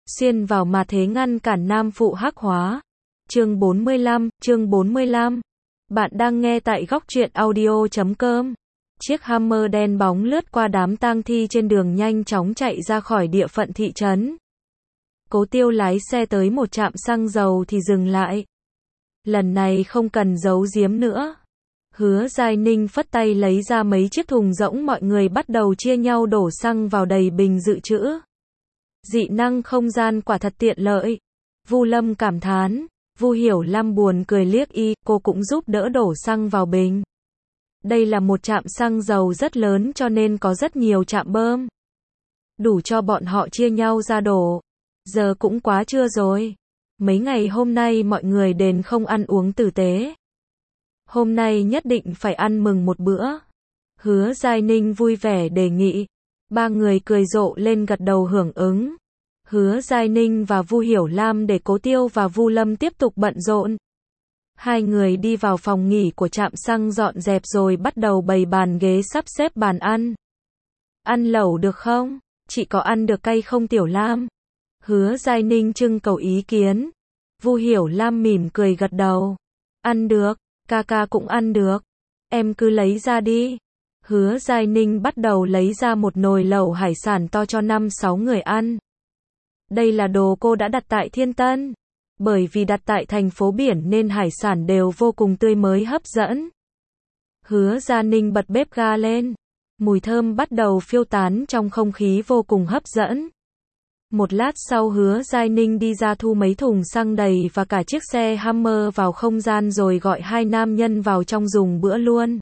xuyên vào mà thế ngăn cản nam phụ hắc hóa. Chương 45. Bạn đang nghe tại góc truyện audio.com. Chiếc Hummer đen bóng lướt qua đám tang thi trên đường nhanh chóng chạy ra khỏi địa phận thị trấn. Cố Tiêu lái xe tới một trạm xăng dầu thì dừng lại. Lần này không cần giấu giếm nữa. Hứa Giai Ninh phất tay lấy ra mấy chiếc thùng rỗng, mọi người bắt đầu chia nhau đổ xăng vào đầy bình dự trữ. Dị năng không gian quả thật tiện lợi. Vu Lâm cảm thán. Vu Hiểu Lam buồn cười liếc y, cô cũng giúp đỡ đổ xăng vào bình. Đây là một trạm xăng dầu rất lớn cho nên có rất nhiều trạm bơm. Đủ cho bọn họ chia nhau ra đổ. Giờ cũng quá trưa rồi. Mấy ngày hôm nay mọi người đền không ăn uống tử tế. Hôm nay nhất định phải ăn mừng một bữa. Hứa Giai Ninh vui vẻ đề nghị. Ba người cười rộ lên gật đầu hưởng ứng. Hứa Giai Ninh và Vu Hiểu Lam để Cố Tiêu và Vu Lâm tiếp tục bận rộn. Hai người đi vào phòng nghỉ của trạm xăng dọn dẹp rồi bắt đầu bày bàn ghế sắp xếp bàn ăn. Ăn lẩu được không? Chị có ăn được cay không Tiểu Lam? Hứa Giai Ninh trưng cầu ý kiến. Vu Hiểu Lam mỉm cười gật đầu. Ăn được, ca cũng ăn được. Em cứ lấy ra đi. Hứa Giai Ninh bắt đầu lấy ra một nồi lẩu hải sản to cho 5-6 người ăn. Đây là đồ cô đã đặt tại Thiên Tân. Bởi vì đặt tại thành phố biển nên hải sản đều vô cùng tươi mới hấp dẫn. Hứa Giai Ninh bật bếp ga lên. Mùi thơm bắt đầu phiêu tán trong không khí vô cùng hấp dẫn. Một lát sau Hứa Giai Ninh đi ra thu mấy thùng xăng đầy và cả chiếc xe Hummer vào không gian rồi gọi hai nam nhân vào trong dùng bữa luôn.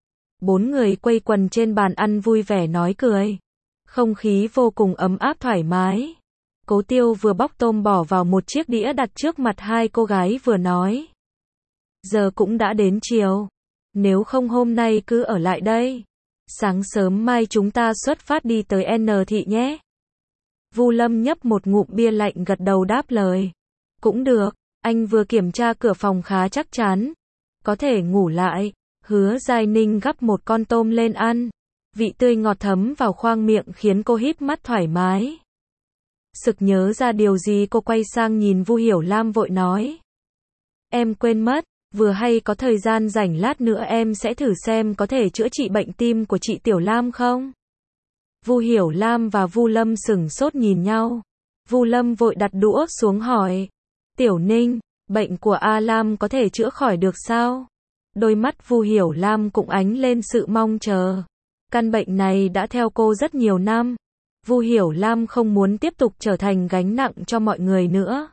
4 người quây quần trên bàn ăn vui vẻ nói cười. Không khí vô cùng ấm áp thoải mái. Cố Tiêu vừa bóc tôm bỏ vào một chiếc đĩa đặt trước mặt hai cô gái vừa nói. Giờ cũng đã đến chiều. Nếu không hôm nay cứ ở lại đây. Sáng sớm mai chúng ta xuất phát đi tới N thị nhé. Vu Lâm nhấp một ngụm bia lạnh gật đầu đáp lời. Cũng được, anh vừa kiểm tra cửa phòng khá chắc chắn. Có thể ngủ lại. Hứa Giai Ninh gắp một con tôm lên ăn. Vị tươi ngọt thấm vào khoang miệng khiến cô híp mắt thoải mái. Sực nhớ ra điều gì cô quay sang nhìn Vu Hiểu Lam vội nói. Em quên mất, vừa hay có thời gian rảnh lát nữa em sẽ thử xem có thể chữa trị bệnh tim của chị Tiểu Lam không? Vu Hiểu Lam và Vu Lâm sửng sốt nhìn nhau. Vu Lâm vội đặt đũa xuống hỏi. Tiểu Ninh, bệnh của A Lam có thể chữa khỏi được sao? Đôi mắt Vu Hiểu Lam cũng ánh lên sự mong chờ. Căn bệnh này đã theo cô rất nhiều năm. Vu Hiểu Lam không muốn tiếp tục trở thành gánh nặng cho mọi người nữa.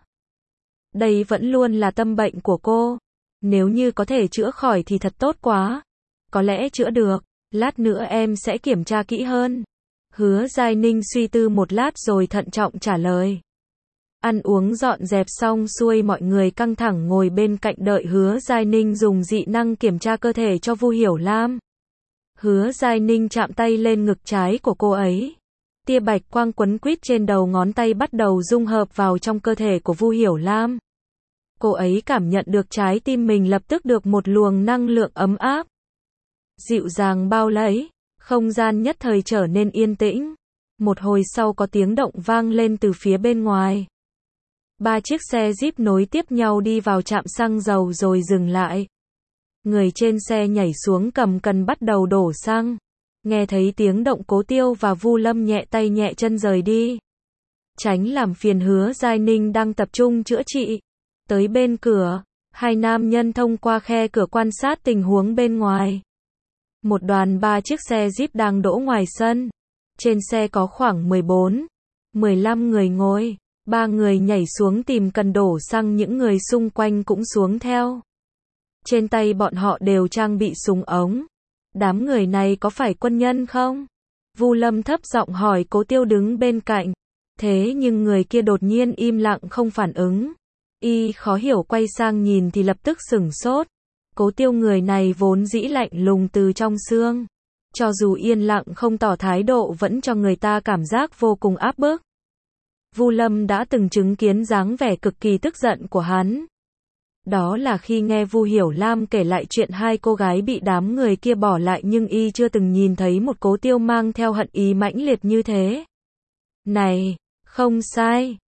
Đây vẫn luôn là tâm bệnh của cô. Nếu như có thể chữa khỏi thì thật tốt quá. Có lẽ chữa được, lát nữa em sẽ kiểm tra kỹ hơn. Hứa Giai Ninh suy tư một lát rồi thận trọng trả lời. Ăn uống dọn dẹp xong xuôi mọi người căng thẳng ngồi bên cạnh đợi Hứa Giai Ninh dùng dị năng kiểm tra cơ thể cho Vu Hiểu Lam. Hứa Giai Ninh chạm tay lên ngực trái của cô ấy. Tia bạch quang quấn quýt trên đầu ngón tay bắt đầu dung hợp vào trong cơ thể của Vu Hiểu Lam. Cô ấy cảm nhận được trái tim mình lập tức được một luồng năng lượng ấm áp, dịu dàng bao lấy, không gian nhất thời trở nên yên tĩnh. Một hồi sau có tiếng động vang lên từ phía bên ngoài. 3 chiếc xe Jeep nối tiếp nhau đi vào trạm xăng dầu rồi dừng lại. Người trên xe nhảy xuống cầm cần bắt đầu đổ xăng. Nghe thấy tiếng động Cố Tiêu và Vu Lâm nhẹ tay nhẹ chân rời đi. Tránh làm phiền Hứa Giai Ninh đang tập trung chữa trị. Tới bên cửa, hai nam nhân thông qua khe cửa quan sát tình huống bên ngoài. Một đoàn 3 chiếc xe Jeep đang đỗ ngoài sân. Trên xe có khoảng 14-15 người ngồi. 3 người nhảy xuống tìm cần đổ xăng, những người xung quanh cũng xuống theo. Trên tay bọn họ đều trang bị súng ống. Đám người này có phải quân nhân không? Vu Lâm thấp giọng hỏi Cố Tiêu đứng bên cạnh. Thế nhưng người kia đột nhiên im lặng không phản ứng. Y khó hiểu quay sang nhìn thì lập tức sửng sốt. Cố Tiêu người này vốn dĩ lạnh lùng từ trong xương. Cho dù yên lặng không tỏ thái độ vẫn cho người ta cảm giác vô cùng áp bức. Vu Lâm đã từng chứng kiến dáng vẻ cực kỳ tức giận của hắn. Đó là khi nghe Vu Hiểu Lam kể lại chuyện hai cô gái bị đám người kia bỏ lại, nhưng y chưa từng nhìn thấy một Cố Tiêu mang theo hận ý mãnh liệt như thế. Này, không sai,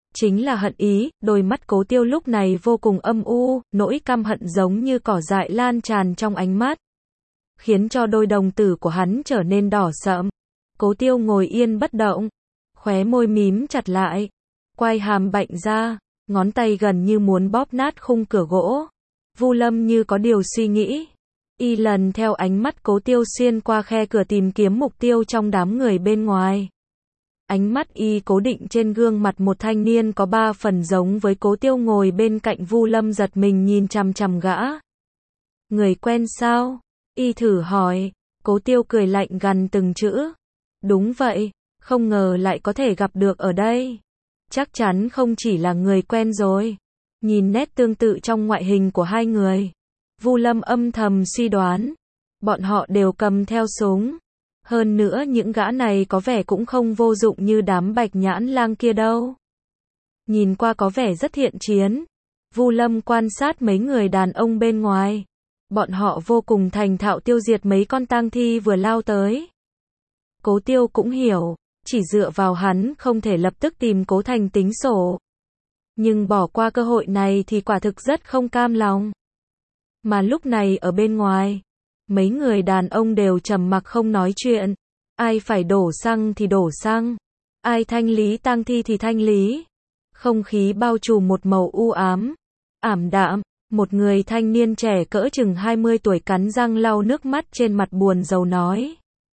chính là hận ý, đôi mắt Cố Tiêu lúc này vô cùng âm u, nỗi căm hận giống như cỏ dại lan tràn trong ánh mắt, khiến cho đôi đồng tử của hắn trở nên đỏ sậm. Cố Tiêu ngồi yên bất động, khóe môi mím chặt lại, quai hàm bạnh ra, ngón tay gần như muốn bóp nát khung cửa gỗ. Vu Lâm như có điều suy nghĩ, y lần theo ánh mắt Cố Tiêu xuyên qua khe cửa tìm kiếm mục tiêu trong đám người bên ngoài. Ánh mắt y cố định trên gương mặt một thanh niên có 3 phần giống với Cố Tiêu ngồi bên cạnh. Vu Lâm giật mình nhìn chằm chằm gã. Người quen sao? Y thử hỏi. Cố Tiêu cười lạnh gằn từng chữ. Đúng vậy, không ngờ lại có thể gặp được ở đây. Chắc chắn không chỉ là người quen rồi. Nhìn nét tương tự trong ngoại hình của hai người, Vu Lâm âm thầm suy đoán, bọn họ đều cầm theo súng. Hơn nữa những gã này có vẻ cũng không vô dụng như đám Bạch Nhãn Lang kia đâu. Nhìn qua có vẻ rất thiện chiến. Vu Lâm quan sát mấy người đàn ông bên ngoài. Bọn họ vô cùng thành thạo tiêu diệt mấy con tang thi vừa lao tới. Cố Tiêu cũng hiểu, chỉ dựa vào hắn không thể lập tức tìm Cố Thành tính sổ. Nhưng bỏ qua cơ hội này thì quả thực rất không cam lòng. Mà lúc này ở bên ngoài, mấy người đàn ông đều trầm mặc không nói chuyện. Ai phải đổ xăng thì đổ xăng, ai thanh lý tang thi thì thanh lý. Không khí bao trùm một màu u ám, ảm đạm. Một người thanh niên trẻ cỡ chừng 20 tuổi cắn răng lau nước mắt trên mặt buồn rầu nói.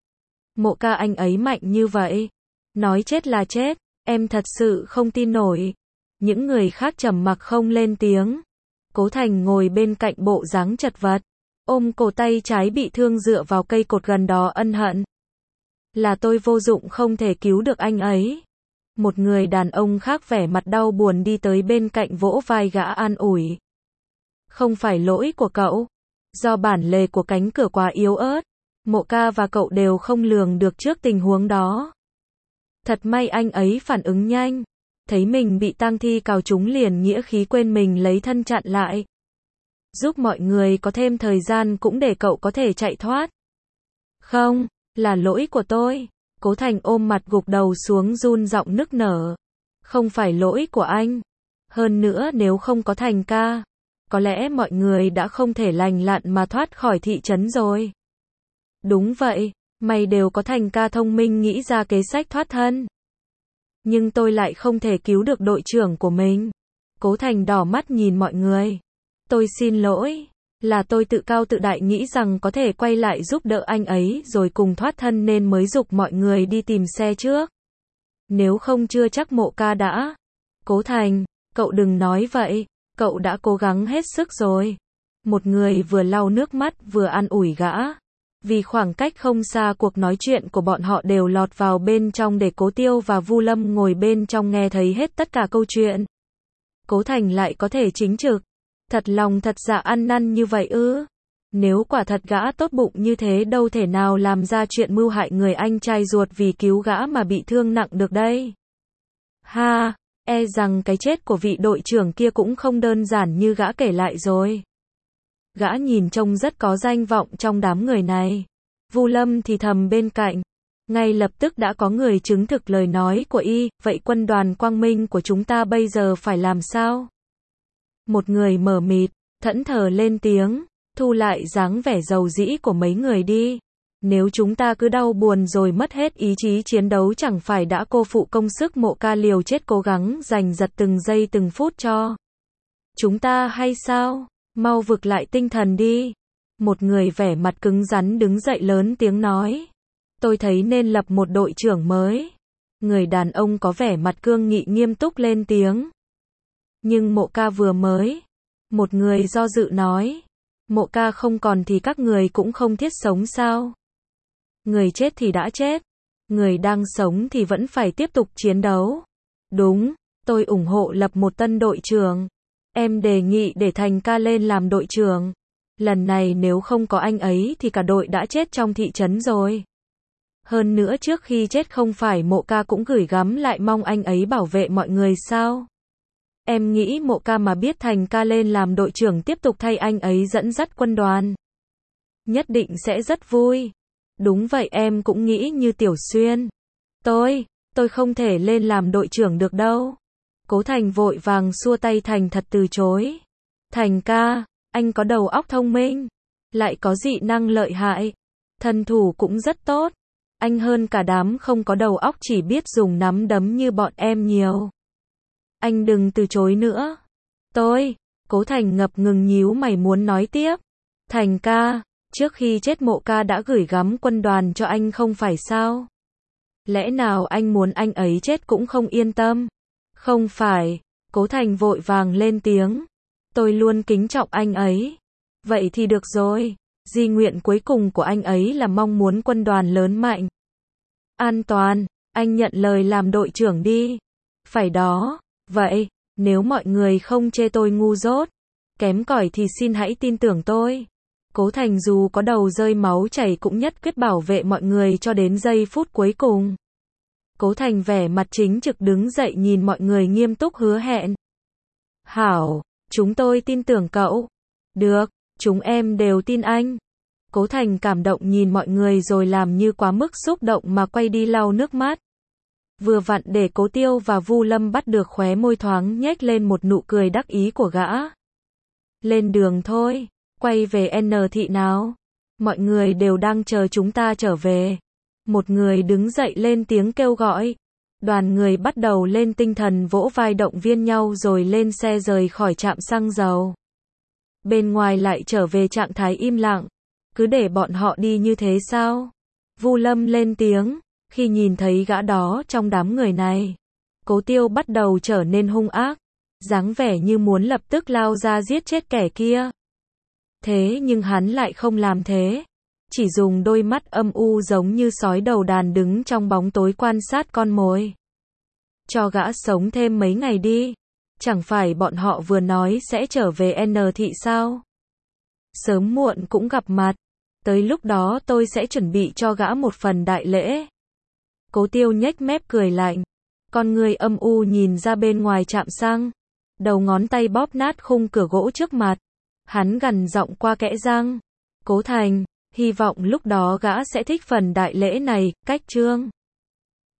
Mộ ca anh ấy mạnh như vậy. Nói chết là chết, em thật sự không tin nổi. Những người khác trầm mặc không lên tiếng. Cố Thành ngồi bên cạnh bộ dáng chật vật, ôm cổ tay trái bị thương dựa vào cây cột gần đó ân hận. Là tôi vô dụng không thể cứu được anh ấy. Một người đàn ông khác vẻ mặt đau buồn đi tới bên cạnh vỗ vai gã an ủi. Không phải lỗi của cậu, do bản lề của cánh cửa quá yếu ớt. Mộ ca và cậu đều không lường được trước tình huống đó. Thật may anh ấy phản ứng nhanh. Thấy mình bị tang thi cào trúng liền nghĩa khí quên mình lấy thân chặn lại. Giúp mọi người có thêm thời gian cũng để cậu có thể chạy thoát. Không, là lỗi của tôi. Cố Thành ôm mặt gục đầu xuống run giọng nức nở. Không phải lỗi của anh. Hơn nữa nếu không có Thành ca, có lẽ mọi người đã không thể lành lặn mà thoát khỏi thị trấn rồi. Đúng vậy, mày đều có Thành ca thông minh nghĩ ra kế sách thoát thân. Nhưng tôi lại không thể cứu được đội trưởng của mình. Cố Thành đỏ mắt nhìn mọi người. Tôi xin lỗi, là tôi tự cao tự đại nghĩ rằng có thể quay lại giúp đỡ anh ấy rồi cùng thoát thân nên mới giục mọi người đi tìm xe trước. Nếu không chưa chắc Mộ ca đã. Cố Thành, cậu đừng nói vậy, cậu đã cố gắng hết sức rồi. Một người vừa lau nước mắt vừa an ủi gã. Vì khoảng cách không xa cuộc nói chuyện của bọn họ đều lọt vào bên trong để Cố Tiêu và Vu Lâm ngồi bên trong nghe thấy hết tất cả câu chuyện. Cố Thành lại có thể chính trực. Thật lòng thật dạ ăn năn như vậy ư? Nếu quả thật gã tốt bụng như thế đâu thể nào làm ra chuyện mưu hại người anh trai ruột vì cứu gã mà bị thương nặng được đây. Ha, e rằng cái chết của vị đội trưởng kia cũng không đơn giản như gã kể lại rồi. Gã nhìn trông rất có danh vọng trong đám người này. Vu Lâm thì thầm bên cạnh. Ngay lập tức đã có người chứng thực lời nói của y. Vậy quân đoàn quang minh của chúng ta bây giờ phải làm sao? Một người mờ mịt, thẫn thờ lên tiếng. Thu lại dáng vẻ giàu dĩ của mấy người đi. Nếu chúng ta cứ đau buồn rồi mất hết ý chí chiến đấu chẳng phải đã cô phụ công sức Mộ ca liều chết cố gắng giành giật từng giây từng phút cho chúng ta hay sao? Mau vực lại tinh thần đi. Một người vẻ mặt cứng rắn đứng dậy lớn tiếng nói. Tôi thấy nên lập một đội trưởng mới. Người đàn ông có vẻ mặt cương nghị nghiêm túc lên tiếng. Nhưng Mộ ca vừa mới. Một người do dự nói. Mộ ca không còn thì các người cũng không thiết sống sao? Người chết thì đã chết. Người đang sống thì vẫn phải tiếp tục chiến đấu. Đúng, tôi ủng hộ lập một tân đội trưởng. Em đề nghị để Thành ca lên làm đội trưởng. Lần này nếu không có anh ấy thì cả đội đã chết trong thị trấn rồi. Hơn nữa trước khi chết không phải Mộ ca cũng gửi gắm lại mong anh ấy bảo vệ mọi người sao? Em nghĩ Mộ ca mà biết Thành ca lên làm đội trưởng tiếp tục thay anh ấy dẫn dắt quân đoàn. Nhất định sẽ rất vui. Đúng vậy em cũng nghĩ như Tiểu Xuyên. Tôi không thể lên làm đội trưởng được đâu. Cố Thành vội vàng xua tay thành thật từ chối. Thành ca, anh có đầu óc thông minh, lại có dị năng lợi hại, thân thủ cũng rất tốt. Anh hơn cả đám không có đầu óc chỉ biết dùng nắm đấm như bọn em nhiều. Anh đừng từ chối nữa. Cố Thành ngập ngừng nhíu mày muốn nói tiếp. Thành ca, trước khi chết Mộ ca đã gửi gắm quân đoàn cho anh không phải sao? Lẽ nào anh muốn anh ấy chết cũng không yên tâm? Không phải, Cố Thành vội vàng lên tiếng. Tôi luôn kính trọng anh ấy. Vậy thì được rồi, di nguyện cuối cùng của anh ấy là mong muốn quân đoàn lớn mạnh. An toàn, anh nhận lời làm đội trưởng đi. Phải đó, vậy, nếu mọi người không chê tôi ngu dốt, kém cỏi thì xin hãy tin tưởng tôi. Cố Thành dù có đầu rơi máu chảy cũng nhất quyết bảo vệ mọi người cho đến giây phút cuối cùng. Cố Thành vẻ mặt chính trực đứng dậy nhìn mọi người nghiêm túc hứa hẹn. Hảo, chúng tôi tin tưởng cậu. Được, chúng em đều tin anh. Cố Thành cảm động nhìn mọi người rồi làm như quá mức xúc động mà quay đi lau nước mắt. Vừa vặn để Cố Tiêu và Vu Lâm bắt được khóe môi thoáng nhếch lên một nụ cười đắc ý của gã. Lên đường thôi, quay về N thị nào. Mọi người đều đang chờ chúng ta trở về. Một người đứng dậy lên tiếng kêu gọi. Đoàn người bắt đầu lên tinh thần vỗ vai động viên nhau rồi lên xe rời khỏi trạm xăng dầu. Bên ngoài lại trở về trạng thái im lặng. Cứ để bọn họ đi như thế sao? Vu Lâm lên tiếng, khi nhìn thấy gã đó trong đám người này. Cố Tiêu bắt đầu trở nên hung ác, dáng vẻ như muốn lập tức lao ra giết chết kẻ kia. Thế nhưng hắn lại không làm thế, chỉ dùng đôi mắt âm u giống như sói đầu đàn đứng trong bóng tối quan sát con mồi. Cho gã sống thêm mấy ngày đi, chẳng phải bọn họ vừa nói sẽ trở về N thị sao? Sớm muộn cũng gặp mặt, tới lúc đó tôi sẽ chuẩn bị cho gã một phần đại lễ. Cố Tiêu nhếch mép cười lạnh, con người âm u nhìn ra bên ngoài trạm xăng, đầu ngón tay bóp nát khung cửa gỗ trước mặt. Hắn gằn giọng qua kẽ răng, Cố Thành, hy vọng lúc đó gã sẽ thích phần đại lễ này, cách chương.